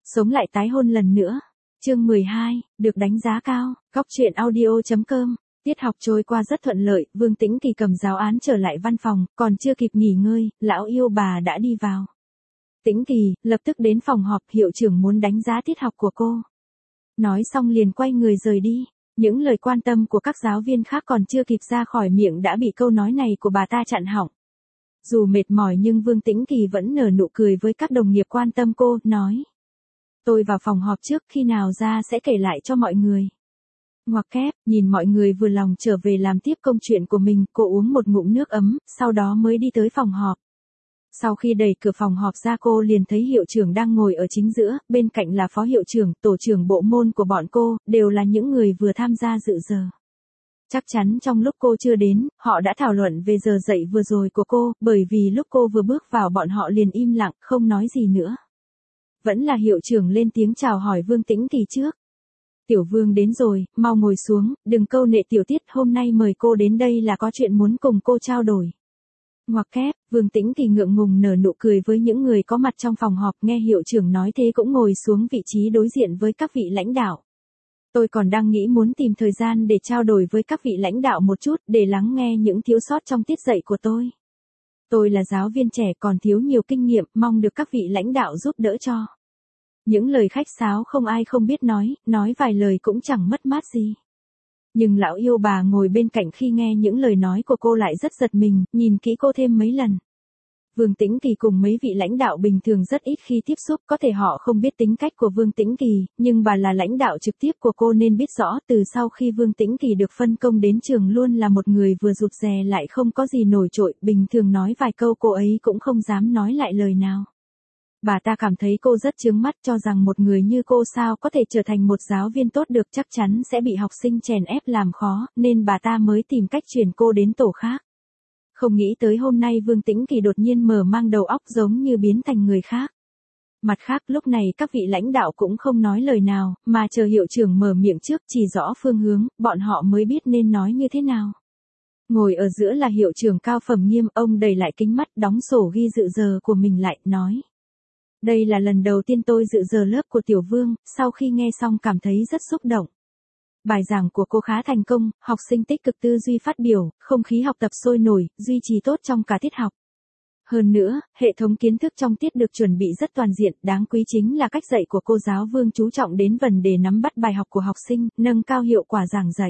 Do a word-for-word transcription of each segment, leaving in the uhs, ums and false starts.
Sống lại tái hôn lần nữa. Chương mười hai, được đánh giá cao. Góc truyện audio.com. Tiết học trôi qua rất thuận lợi, Vương Tĩnh Kỳ cầm giáo án trở lại văn phòng, còn chưa kịp nghỉ ngơi, lão yêu bà đã đi vào. Tĩnh Kỳ, lập tức đến phòng họp, hiệu trưởng muốn đánh giá tiết học của cô. Nói xong liền quay người rời đi. Những lời quan tâm của các giáo viên khác còn chưa kịp ra khỏi miệng đã bị câu nói này của bà ta chặn họng. Dù mệt mỏi nhưng Vương Tĩnh Kỳ vẫn nở nụ cười với các đồng nghiệp quan tâm cô, nói. Tôi vào phòng họp trước, khi nào ra sẽ kể lại cho mọi người. Ngoặc kép, nhìn mọi người vừa lòng trở về làm tiếp công chuyện của mình, cô uống một ngụm nước ấm, sau đó mới đi tới phòng họp. Sau khi đẩy cửa phòng họp ra cô liền thấy hiệu trưởng đang ngồi ở chính giữa, bên cạnh là phó hiệu trưởng, tổ trưởng bộ môn của bọn cô, đều là những người vừa tham gia dự giờ. Chắc chắn trong lúc cô chưa đến, họ đã thảo luận về giờ dạy vừa rồi của cô, bởi vì lúc cô vừa bước vào bọn họ liền im lặng, không nói gì nữa. Vẫn là hiệu trưởng lên tiếng chào hỏi Vương Tĩnh Kỳ trước. Tiểu Vương đến rồi, mau ngồi xuống, đừng câu nệ tiểu Tiết, hôm nay mời cô đến đây là có chuyện muốn cùng cô trao đổi. Ngoặc kép, Vương Tĩnh Kỳ ngượng ngùng nở nụ cười với những người có mặt trong phòng họp, nghe hiệu trưởng nói thế cũng ngồi xuống vị trí đối diện với các vị lãnh đạo. Tôi còn đang nghĩ muốn tìm thời gian để trao đổi với các vị lãnh đạo một chút, để lắng nghe những thiếu sót trong tiết dạy của tôi. Tôi là giáo viên trẻ còn thiếu nhiều kinh nghiệm, mong được các vị lãnh đạo giúp đỡ cho. Những lời khách sáo không ai không biết nói, nói vài lời cũng chẳng mất mát gì. Nhưng lão yêu bà ngồi bên cạnh khi nghe những lời nói của cô lại rất giật mình, nhìn kỹ cô thêm mấy lần. Vương Tĩnh Kỳ cùng mấy vị lãnh đạo bình thường rất ít khi tiếp xúc, có thể họ không biết tính cách của Vương Tĩnh Kỳ, nhưng bà là lãnh đạo trực tiếp của cô nên biết rõ từ sau khi Vương Tĩnh Kỳ được phân công đến trường luôn là một người vừa rụt rè lại không có gì nổi trội, bình thường nói vài câu cô ấy cũng không dám nói lại lời nào. Bà ta cảm thấy cô rất chướng mắt, cho rằng một người như cô sao có thể trở thành một giáo viên tốt được, chắc chắn sẽ bị học sinh chèn ép làm khó, nên bà ta mới tìm cách chuyển cô đến tổ khác. Không nghĩ tới hôm nay Vương Tĩnh Kỳ đột nhiên mở mang đầu óc giống như biến thành người khác. Mặt khác lúc này các vị lãnh đạo cũng không nói lời nào, mà chờ hiệu trưởng mở miệng trước chỉ rõ phương hướng, bọn họ mới biết nên nói như thế nào. Ngồi ở giữa là hiệu trưởng cao phẩm nghiêm, ông đẩy lại kính mắt, đóng sổ ghi dự giờ của mình lại, nói. Đây là lần đầu tiên tôi dự giờ lớp của Tiểu Vương, sau khi nghe xong cảm thấy rất xúc động. Bài giảng của cô khá thành công, học sinh tích cực tư duy phát biểu, không khí học tập sôi nổi, duy trì tốt trong cả tiết học. Hơn nữa, hệ thống kiến thức trong tiết được chuẩn bị rất toàn diện, đáng quý chính là cách dạy của cô giáo Vương chú trọng đến vấn đề nắm bắt bài học của học sinh, nâng cao hiệu quả giảng dạy.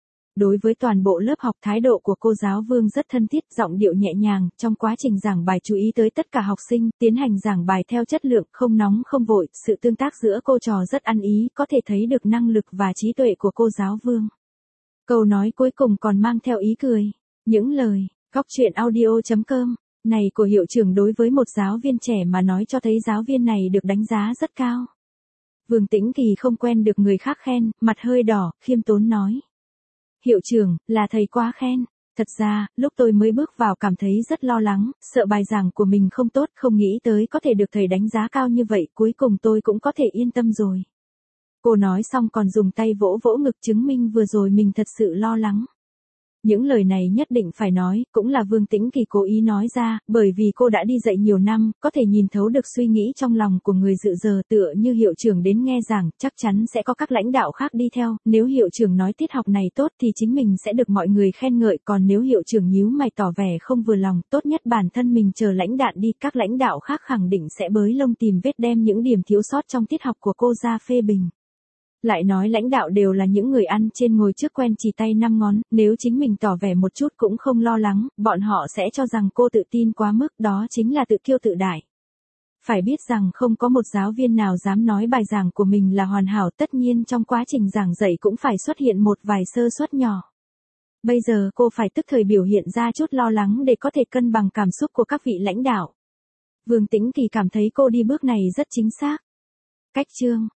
Đối với toàn bộ lớp học, thái độ của cô giáo Vương rất thân thiết, giọng điệu nhẹ nhàng, trong quá trình giảng bài chú ý tới tất cả học sinh, tiến hành giảng bài theo chất lượng, không nóng không vội, sự tương tác giữa cô trò rất ăn ý, có thể thấy được năng lực và trí tuệ của cô giáo Vương. Câu nói cuối cùng còn mang theo ý cười. Những lời, góc truyện audio.com, này của hiệu trưởng đối với một giáo viên trẻ mà nói cho thấy giáo viên này được đánh giá rất cao. Vương Tĩnh Kỳ không quen được người khác khen, mặt hơi đỏ, khiêm tốn nói. Hiệu trưởng, là thầy quá khen. Thật ra, lúc tôi mới bước vào cảm thấy rất lo lắng, sợ bài giảng của mình không tốt, không nghĩ tới có thể được thầy đánh giá cao như vậy, cuối cùng tôi cũng có thể yên tâm rồi. Cô nói xong còn dùng tay vỗ vỗ ngực chứng minh vừa rồi mình thật sự lo lắng. Những lời này nhất định phải nói, cũng là Vương Tĩnh Kỳ cố ý nói ra, bởi vì cô đã đi dạy nhiều năm, có thể nhìn thấu được suy nghĩ trong lòng của người dự giờ, tựa như hiệu trưởng đến nghe giảng, chắc chắn sẽ có các lãnh đạo khác đi theo, nếu hiệu trưởng nói tiết học này tốt thì chính mình sẽ được mọi người khen ngợi, còn nếu hiệu trưởng nhíu mày tỏ vẻ không vừa lòng, tốt nhất bản thân mình chờ lãnh đạn đi, các lãnh đạo khác khẳng định sẽ bới lông tìm vết đem những điểm thiếu sót trong tiết học của cô ra phê bình. Lại nói lãnh đạo đều là những người ăn trên ngồi trước quen chỉ tay năm ngón, nếu chính mình tỏ vẻ một chút cũng không lo lắng, bọn họ sẽ cho rằng cô tự tin quá mức, đó chính là tự kiêu tự đại. Phải biết rằng không có một giáo viên nào dám nói bài giảng của mình là hoàn hảo, tất nhiên trong quá trình giảng dạy cũng phải xuất hiện một vài sơ suất nhỏ. Bây giờ cô phải tức thời biểu hiện ra chút lo lắng để có thể cân bằng cảm xúc của các vị lãnh đạo. Vương Tĩnh Kỳ cảm thấy cô đi bước này rất chính xác. Cách chương